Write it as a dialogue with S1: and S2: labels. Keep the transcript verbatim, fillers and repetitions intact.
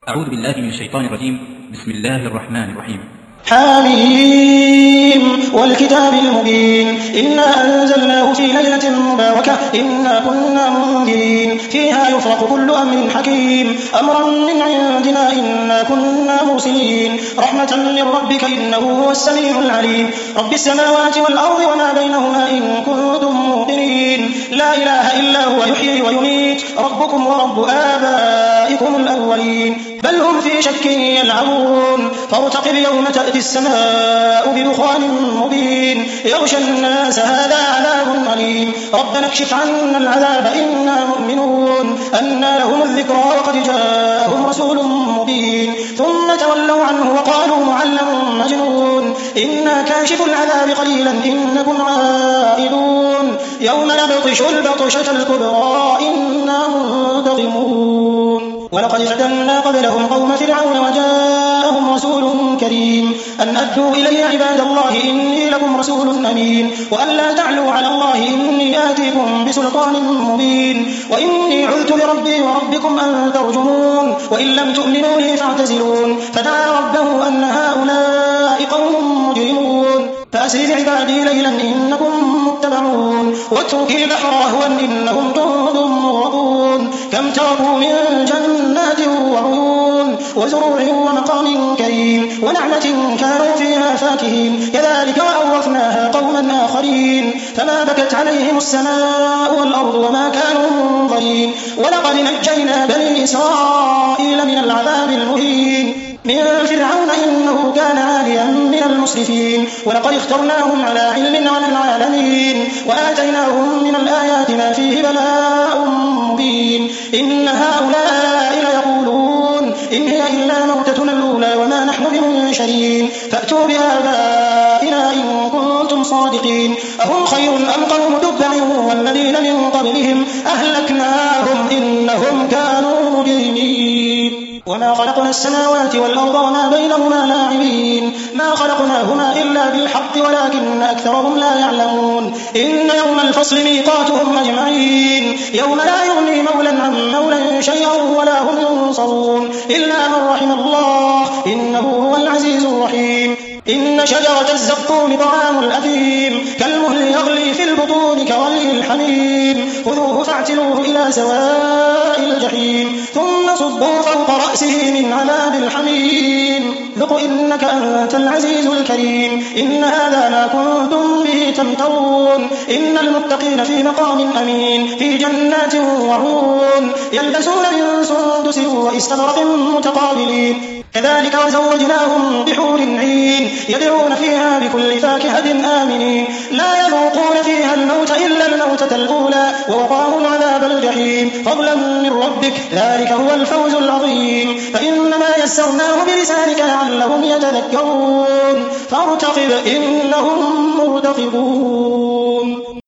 S1: أعوذ بالله من الشيطان الرجيم. بسم الله الرحمن الرحيم.
S2: حميم والكتاب المبين إنا أنزلناه في ليلة مباركة إنا كنا منذرين فيها يفرق كل أمر حكيم أمرا من عندنا إنا كنا مرسلين رحمة من ربك إنه هو السميع العليم رب السماوات والأرض وما بينهما إن كنتم موقنين لا إله إلا هو يحيي ويميت ربكم ورب آبائكم الأولين بل هم في شك يلعبون فارتقب يوم تأتي السماء بدخان مبين يغشى الناس هذا عذاب أليم ربنا اكشف عنا العذاب إنا مؤمنون أنى لهم الذكرى وقد جاءهم رسول مبين ثم تولوا عنه وقالوا معلم مجنون إنا كاشف العذاب قليلا إنكم عائدون يوم نبطش البطشة الكبرى إنا منتقمون ولقد فتنا قبلهم قوم فرعون وجاءهم رسول كريم أن أدوا إلي عباد الله إني لكم رسول أمين وأن لا تعلوا على الله إني آتيكم بسلطان مبين وإني عذت بربي وربكم أن ترجمون وإن لم تؤمنوا لي فاعتزلون فدعا ربه أن هؤلاء قوم مجرمون فأسر بعبادي ليلا إنكم متبعون واترك البحر رهوا إنهم جند مغرقون كم تركوا من جنات وعيون وزروع ومقام كريم ونعمة كانوا فيها فاكهين كذلك وأورثناها قوما آخرين فما بكت عليهم السماء والأرض وما كانوا منظرين ولقد نجينا بني إسرائيل من العذاب المهين من فرعون إنه كان عاليا من المسرفين ولقد اخترناهم على علم على العالمين وآتيناهم من الآيات ما فيه بلاء مبين إن هؤلاء ليقولون إن هي إلا موتتنا الأولى وما نحن بمنشرين فأتوا بآبائنا إن كنتم صادقين أهم خير أم قوم تبع والذين من قبلهم أهلكناهم إنهم كانوا مجرمين وما خلقنا السماوات والأرض وما بينهما لاعبين ما خلقناهما إلا بالحق ولكن أكثرهم لا يعلمون إن يوم الفصل ميقاتهم أجمعين يوم لا يغني مولا عن مولا شيئا ولا هم ينصرون إلا من رحم الله إنه هو العزيز الرحيم إن شجرة الزقوم طعام الأثيم كالمهل يغلي في البطون كغلي الحميم خذوه فاعتلوه إلى سواء الجحيم ثم صبوا فوق رأسه من عذاب الحميم ذق إنك أنت العزيز الكريم إن هذا ما كنتم به تمترون إن المتقين في مقام أمين في جنات وعيون يلبسون من سندس واستبرق متقابلين كذلك وزوجناهم بحور عين يدعون فيها بكل فاكهة آمنين لا يذوقون فيها الموت إلا الموتة الأولى ووقاهم عذاب الجحيم فضلا من ربك ذلك هو الفوز العظيم فإنما يسرناه بلسانك لعلهم يتذكرون فارتقب إنهم مرتقبون.